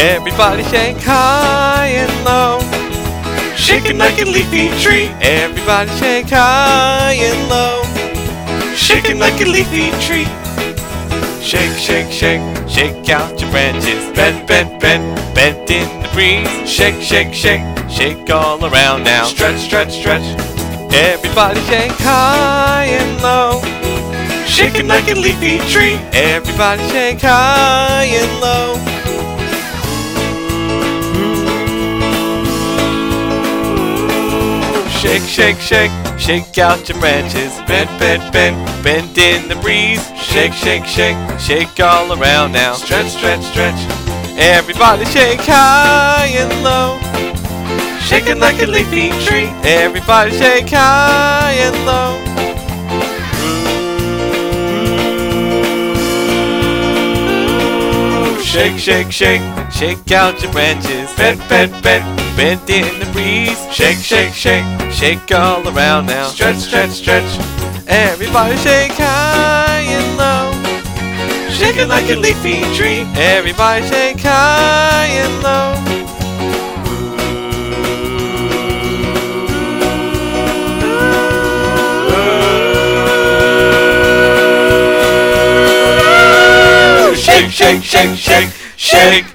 Everybody shake high and low, shaking like a leafy tree. everybody shake high and low, Shaking like a leafy tree. shake, shake, shake, shake out your branches, bend, bend, bend, bend in the breeze, shake, shake, shake, shake all around now, Stretch, stretch, stretch. everybody shake high and low, Shaking like a leafy tree. everybody shake high and low. Shake, shake, shake, shake out your branches, bend, bend, bend, bend in the breeze, shake, shake, shake, shake all around now, Stretch, stretch, stretch. everybody shake high and low, Shaking like a leafy tree. everybody shake high and low. Shake, shake, shake, shake out your branches, bend, bend, bend, bend in the breeze, shake, shake, shake, shake all around now, Stretch, stretch, stretch. everybody shake high and low, Shaking like a leafy tree. everybody shake high and low. Shake, shake, shake, shake, shake.